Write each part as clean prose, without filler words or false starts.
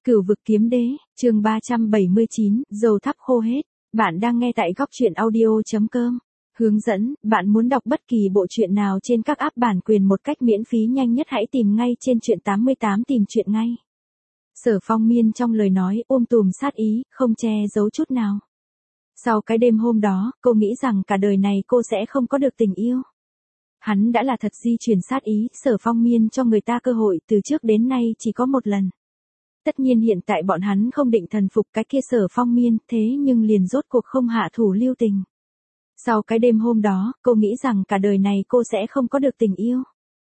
Cửu vực kiếm đế, chương 379, dầu thắp khô hết. Bạn đang nghe tại góc truyện audio.com. Hướng dẫn, bạn muốn đọc bất kỳ bộ truyện nào trên các app bản quyền một cách miễn phí nhanh nhất hãy tìm ngay trên truyện 88 tìm truyện ngay. Sở Phong Miên trong lời nói tùm sát ý, không che giấu chút nào. Sau cái đêm hôm đó, cô nghĩ rằng cả đời này cô sẽ không có được tình yêu. Hắn đã là thật di truyền sát ý, Sở Phong Miên cho người ta cơ hội từ trước đến nay chỉ có một lần. Tất nhiên hiện tại bọn hắn không định thần phục cái kia Sở Phong Miên, thế nhưng liền rốt cuộc không hạ thủ lưu tình. Sau cái đêm hôm đó, cô nghĩ rằng cả đời này cô sẽ không có được tình yêu.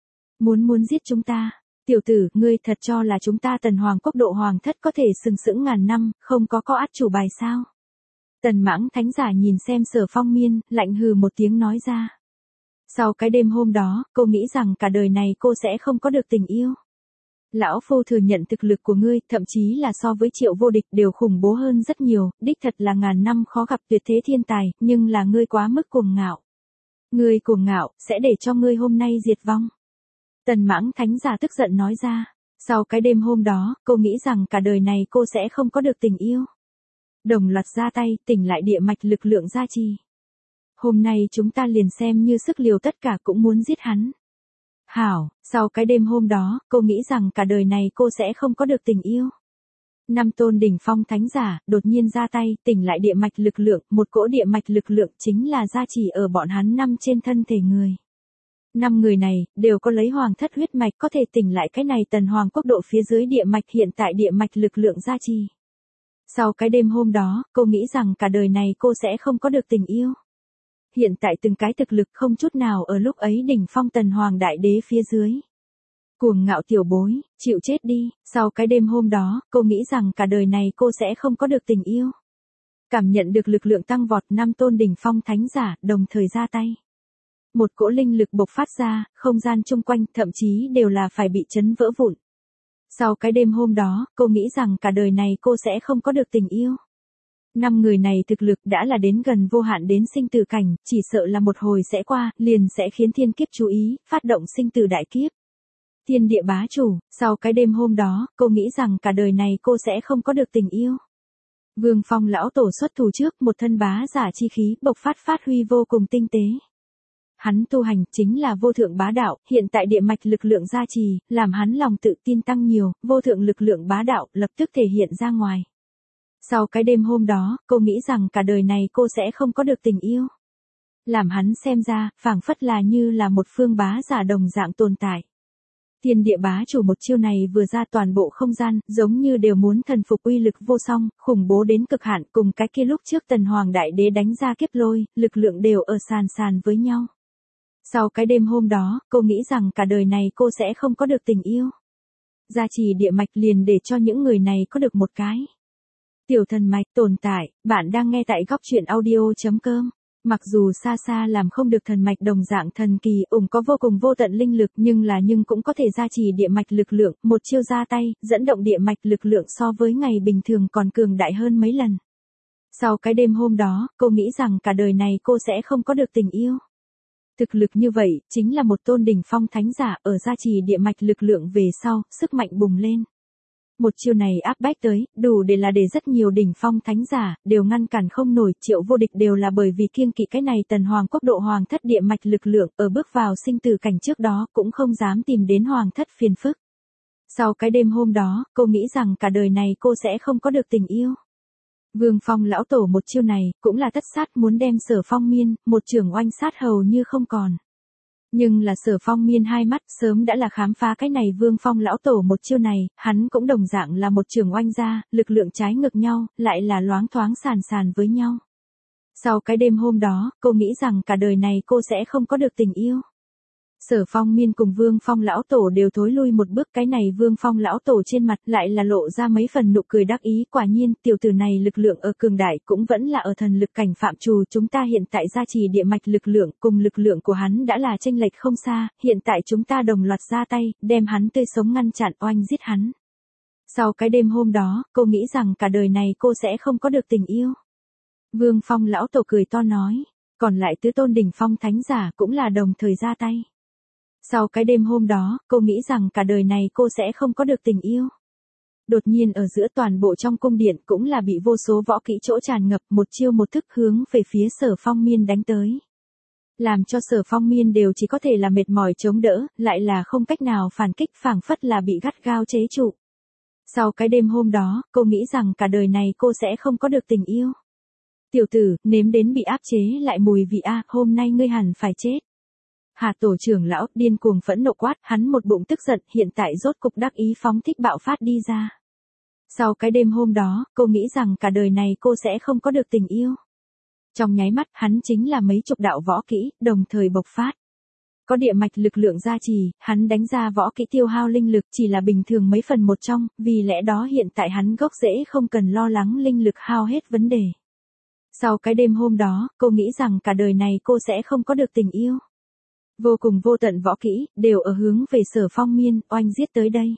Muốn giết chúng ta. Tiểu tử, ngươi thật cho là chúng ta Tần Hoàng quốc độ hoàng thất có thể sừng sững ngàn năm, không có át chủ bài sao? Tần Mãng Thánh giả nhìn xem Sở Phong Miên, lạnh hừ một tiếng nói ra. Sau cái đêm hôm đó, cô nghĩ rằng cả đời này cô sẽ không có được tình yêu. Lão Phu thừa nhận thực lực của ngươi, thậm chí là so với Triệu Vô Địch đều khủng bố hơn rất nhiều, đích thật là ngàn năm khó gặp tuyệt thế thiên tài, nhưng là ngươi quá mức cuồng ngạo. Ngươi cuồng ngạo, sẽ để cho ngươi hôm nay diệt vong. Tần Mãng Thánh giả tức giận nói ra. Sau cái đêm hôm đó, cô nghĩ rằng cả đời này cô sẽ không có được tình yêu. Đồng loạt ra tay, tỉnh lại địa mạch lực lượng gia trì. Hôm nay chúng ta liền xem như sức liều tất cả cũng muốn giết hắn. Hảo, sau cái đêm hôm đó, cô nghĩ rằng cả đời này cô sẽ không có được tình yêu. Năm tôn đỉnh phong thánh giả, đột nhiên ra tay, tỉnh lại địa mạch lực lượng, một cỗ địa mạch lực lượng chính là gia trì ở bọn hắn năm trên thân thể người. Năm người này, đều có lấy hoàng thất huyết mạch có thể tỉnh lại cái này Tần Hoàng quốc độ phía dưới địa mạch hiện tại địa mạch lực lượng gia trì. Sau cái đêm hôm đó, cô nghĩ rằng cả đời này cô sẽ không có được tình yêu. Hiện tại từng cái thực lực không chút nào ở lúc ấy đỉnh phong Tần Hoàng đại đế phía dưới. Cuồng ngạo tiểu bối, chịu chết đi, sau cái đêm hôm đó, cô nghĩ rằng cả đời này cô sẽ không có được tình yêu. Cảm nhận được lực lượng tăng vọt, năm tôn đỉnh phong thánh giả, đồng thời ra tay. Một cỗ linh lực bộc phát ra, không gian chung quanh, thậm chí đều là phải bị chấn vỡ vụn. Sau cái đêm hôm đó, cô nghĩ rằng cả đời này cô sẽ không có được tình yêu. Năm người này thực lực đã là đến gần vô hạn đến sinh tử cảnh, chỉ sợ là một hồi sẽ qua, liền sẽ khiến thiên kiếp chú ý, phát động sinh tử đại kiếp. Thiên địa bá chủ, sau cái đêm hôm đó, cô nghĩ rằng cả đời này cô sẽ không có được tình yêu. Vương Phong lão tổ xuất thủ trước, một thân bá giả chi khí, bộc phát huy vô cùng tinh tế. Hắn tu hành chính là vô thượng bá đạo, hiện tại địa mạch lực lượng gia trì, làm hắn lòng tự tin tăng nhiều, vô thượng lực lượng bá đạo lập tức thể hiện ra ngoài. Sau cái đêm hôm đó, cô nghĩ rằng cả đời này cô sẽ không có được tình yêu. Làm hắn xem ra, phảng phất là như là một phương bá giả đồng dạng tồn tại. Thiên địa bá chủ một chiêu này vừa ra toàn bộ không gian, giống như đều muốn thần phục uy lực vô song, khủng bố đến cực hạn cùng cái kia lúc trước Tần Hoàng đại đế đánh ra kiếp lôi, lực lượng đều ở sàn với nhau. Sau cái đêm hôm đó, cô nghĩ rằng cả đời này cô sẽ không có được tình yêu. Gia trì địa mạch liền để cho những người này có được một cái tiểu thần mạch tồn tại, bạn đang nghe tại góc truyện audio.com. Mặc dù xa xa làm không được thần mạch đồng dạng thần kỳ, có vô cùng vô tận linh lực nhưng cũng có thể gia trì địa mạch lực lượng, một chiêu ra tay, dẫn động địa mạch lực lượng so với ngày bình thường còn cường đại hơn mấy lần. Sau cái đêm hôm đó, cô nghĩ rằng cả đời này cô sẽ không có được tình yêu. Thực lực như vậy, chính là một tôn đỉnh phong thánh giả ở gia trì địa mạch lực lượng về sau, sức mạnh bùng lên. Một chiêu này áp bách tới, đủ để rất nhiều đỉnh phong thánh giả, đều ngăn cản không nổi, Triệu Vô Địch đều là bởi vì kiêng kỵ cái này Tần Hoàng quốc độ hoàng thất địa mạch lực lượng, ở bước vào sinh tử cảnh trước đó, cũng không dám tìm đến hoàng thất phiền phức. Sau cái đêm hôm đó, cô nghĩ rằng cả đời này cô sẽ không có được tình yêu. Vương Phong lão tổ một chiêu này, cũng là tất sát muốn đem Sở Phong Miên, một chưởng oanh sát hầu như không còn. Nhưng là Sở Phong Miên hai mắt, sớm đã là khám phá cái này Vương Phong lão tổ một chiêu này, hắn cũng đồng dạng là một chưởng oanh ra, lực lượng trái ngược nhau, lại là loáng thoáng sàn với nhau. Sau cái đêm hôm đó, cô nghĩ rằng cả đời này cô sẽ không có được tình yêu. Sở Phong Miên cùng Vương Phong lão tổ đều thối lui một bước, cái này Vương Phong lão tổ trên mặt lại là lộ ra mấy phần nụ cười đắc ý, quả nhiên, tiểu tử này lực lượng ở cường đại cũng vẫn là ở thần lực cảnh phạm trù, chúng ta hiện tại gia trì địa mạch lực lượng, cùng lực lượng của hắn đã là chênh lệch không xa, hiện tại chúng ta đồng loạt ra tay, đem hắn tươi sống ngăn chặn oanh giết hắn. Sau cái đêm hôm đó, cô nghĩ rằng cả đời này cô sẽ không có được tình yêu. Vương Phong lão tổ cười to nói, còn lại tứ tôn đỉnh phong thánh giả cũng là đồng thời ra tay. Sau cái đêm hôm đó, cô nghĩ rằng cả đời này cô sẽ không có được tình yêu. Đột nhiên ở giữa toàn bộ trong cung điện cũng là bị vô số võ kỹ chỗ tràn ngập, một chiêu một thức hướng về phía Sở Phong Miên đánh tới. Làm cho Sở Phong Miên đều chỉ có thể là mệt mỏi chống đỡ, lại là không cách nào phản kích, phảng phất là bị gắt gao chế trụ. Sau cái đêm hôm đó, cô nghĩ rằng cả đời này cô sẽ không có được tình yêu. Tiểu tử, nếm đến bị áp chế lại mùi vị a, hôm nay ngươi hẳn phải chết. Hà Tổ trưởng lão điên cuồng phẫn nộ quát, hắn một bụng tức giận, hiện tại rốt cục đắc ý phóng thích bạo phát đi ra. Sau cái đêm hôm đó, cô nghĩ rằng cả đời này cô sẽ không có được tình yêu. Trong nháy mắt, hắn chính là mấy chục đạo võ kỹ, đồng thời bộc phát. Có địa mạch lực lượng gia trì, hắn đánh ra võ kỹ tiêu hao linh lực chỉ là bình thường mấy phần một trong, vì lẽ đó hiện tại hắn gốc rễ không cần lo lắng linh lực hao hết vấn đề. Sau cái đêm hôm đó, cô nghĩ rằng cả đời này cô sẽ không có được tình yêu. Vô cùng vô tận võ kỹ, đều ở hướng về Sở Phong Miên, oanh giết tới đây.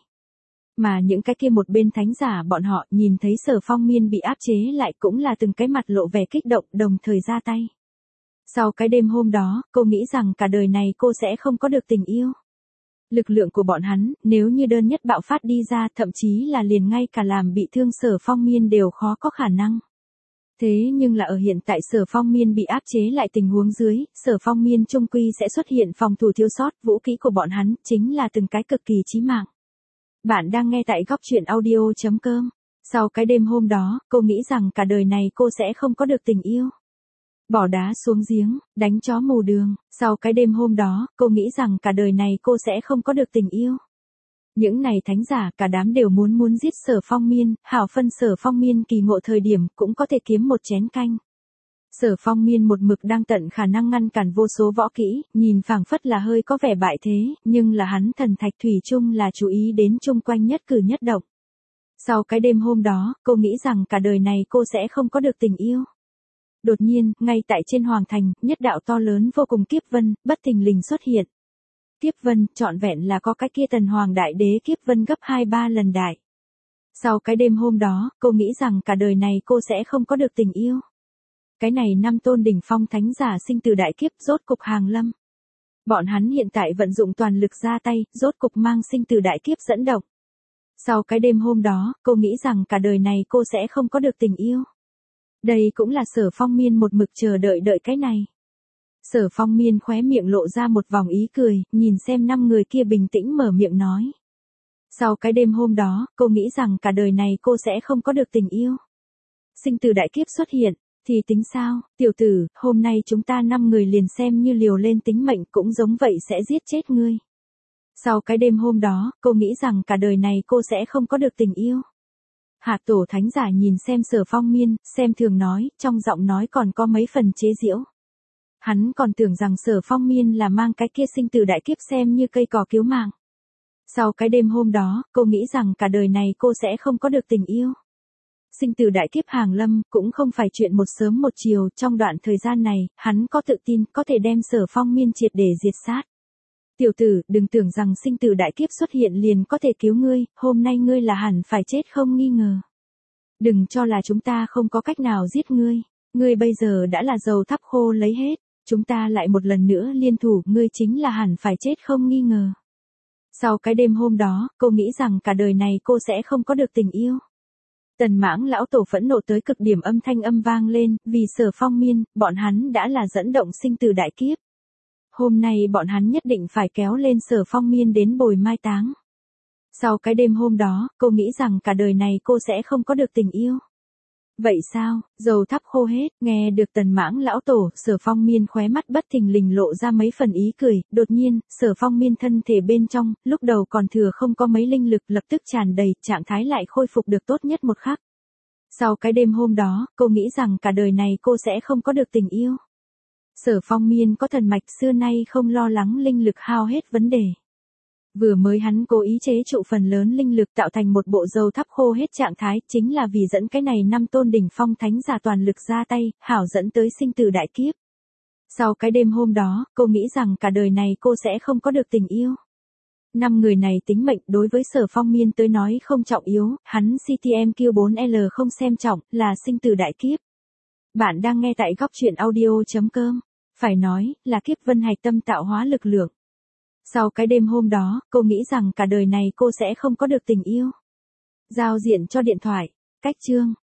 Mà những cái kia một bên thánh giả bọn họ nhìn thấy Sở Phong Miên bị áp chế lại cũng là từng cái mặt lộ vẻ kích động, đồng thời ra tay. Sau cái đêm hôm đó, cô nghĩ rằng cả đời này cô sẽ không có được tình yêu. Lực lượng của bọn hắn, nếu như đơn nhất bạo phát đi ra, thậm chí là liền ngay cả làm bị thương Sở Phong Miên đều khó có khả năng. Thế nhưng là ở hiện tại Sở Phong Miên bị áp chế lại tình huống dưới, Sở Phong Miên trung quy sẽ xuất hiện phòng thủ thiếu sót, vũ khí của bọn hắn chính là từng cái cực kỳ chí mạng. Bạn đang nghe tại góc truyện audio.com. Sau cái đêm hôm đó, cô nghĩ rằng cả đời này cô sẽ không có được tình yêu. Bỏ đá xuống giếng, đánh chó mù đường. Sau cái đêm hôm đó, cô nghĩ rằng cả đời này cô sẽ không có được tình yêu. Những này thánh giả cả đám đều muốn giết Sở Phong Miên, hảo phân Sở Phong Miên kỳ ngộ thời điểm cũng có thể kiếm một chén canh. Sở Phong Miên một mực đang tận khả năng ngăn cản vô số võ kỹ, nhìn phảng phất là hơi có vẻ bại thế, nhưng là hắn thần thạch thủy chung là chú ý đến chung quanh nhất cử nhất động. Sau cái đêm hôm đó, cô nghĩ rằng cả đời này cô sẽ không có được tình yêu. Đột nhiên, ngay tại trên hoàng thành, nhất đạo to lớn vô cùng kiếp vân, bất thình lình xuất hiện. Kiếp vân, trọn vẹn là có cái kia Tần Hoàng Đại Đế kiếp vân gấp 2-3 lần đại. Sau cái đêm hôm đó, cô nghĩ rằng cả đời này cô sẽ không có được tình yêu. Cái này 5 tôn đỉnh phong thánh giả sinh từ đại kiếp rốt cục hàng lâm. Bọn hắn hiện tại vận dụng toàn lực ra tay, rốt cục mang sinh từ đại kiếp dẫn động. Sau cái đêm hôm đó, cô nghĩ rằng cả đời này cô sẽ không có được tình yêu. Đây cũng là Sở Phong Miên một mực chờ đợi cái này. Sở Phong Miên khóe miệng lộ ra một vòng ý cười, nhìn xem 5 người kia bình tĩnh mở miệng nói. Sau cái đêm hôm đó, cô nghĩ rằng cả đời này cô sẽ không có được tình yêu. Sinh từ đại kiếp xuất hiện, thì tính sao, tiểu tử, hôm nay chúng ta 5 người liền xem như liều lên tính mệnh cũng giống vậy sẽ giết chết ngươi. Sau cái đêm hôm đó, cô nghĩ rằng cả đời này cô sẽ không có được tình yêu. Hạ Tổ thánh giả nhìn xem Sở Phong Miên, xem thường nói, trong giọng nói còn có mấy phần chế giễu. Hắn còn tưởng rằng Sở Phong Miên là mang cái kia sinh từ đại kiếp xem như cây cỏ cứu mạng. Sau cái đêm hôm đó, cô nghĩ rằng cả đời này cô sẽ không có được tình yêu. Sinh từ đại kiếp hàng lâm, cũng không phải chuyện một sớm một chiều, trong đoạn thời gian này, hắn có tự tin có thể đem Sở Phong Miên triệt để diệt sát. Tiểu tử, đừng tưởng rằng sinh từ đại kiếp xuất hiện liền có thể cứu ngươi, hôm nay ngươi là hẳn phải chết không nghi ngờ. Đừng cho là chúng ta không có cách nào giết ngươi, ngươi bây giờ đã là dầu thắp khô lấy hết, chúng ta lại một lần nữa liên thủ, ngươi chính là hẳn phải chết không nghi ngờ. Sau cái đêm hôm đó, cô nghĩ rằng cả đời này cô sẽ không có được tình yêu. Tần Mãng lão tổ phẫn nộ tới cực điểm, âm thanh âm vang lên, vì Sở Phong Miên, bọn hắn đã là dẫn động sinh từ đại kiếp. Hôm nay bọn hắn nhất định phải kéo lên Sở Phong Miên đến bồi mai táng. Sau cái đêm hôm đó, cô nghĩ rằng cả đời này cô sẽ không có được tình yêu. Vậy sao, dầu thắp khô hết, nghe được Tần Mãng lão tổ, Sở Phong Miên khóe mắt bất thình lình lộ ra mấy phần ý cười, đột nhiên, Sở Phong Miên thân thể bên trong, lúc đầu còn thừa không có mấy linh lực lập tức tràn đầy, trạng thái lại khôi phục được tốt nhất một khắc. Sau cái đêm hôm đó, cô nghĩ rằng cả đời này cô sẽ không có được tình yêu. Sở Phong Miên có thần mạch xưa nay không lo lắng linh lực hao hết vấn đề. Vừa mới hắn cố ý chế trụ phần lớn linh lực tạo thành một bộ dầu thắp khô hết trạng thái, chính là vì dẫn cái này 5 tôn đỉnh phong thánh giả toàn lực ra tay, hảo dẫn tới sinh tử đại kiếp. Sau cái đêm hôm đó, cô nghĩ rằng cả đời này cô sẽ không có được tình yêu. 5 người này tính mệnh đối với Sở Phong Miên tới nói không trọng yếu, hắn CTMQ4L không xem trọng, là sinh tử đại kiếp. Bạn đang nghe tại góc truyện audio.com. Phải nói, là kiếp vân hạch tâm tạo hóa lực lượng. Sau cái đêm hôm đó, cô nghĩ rằng cả đời này cô sẽ không có được tình yêu. Giao diện cho điện thoại. Cách chương.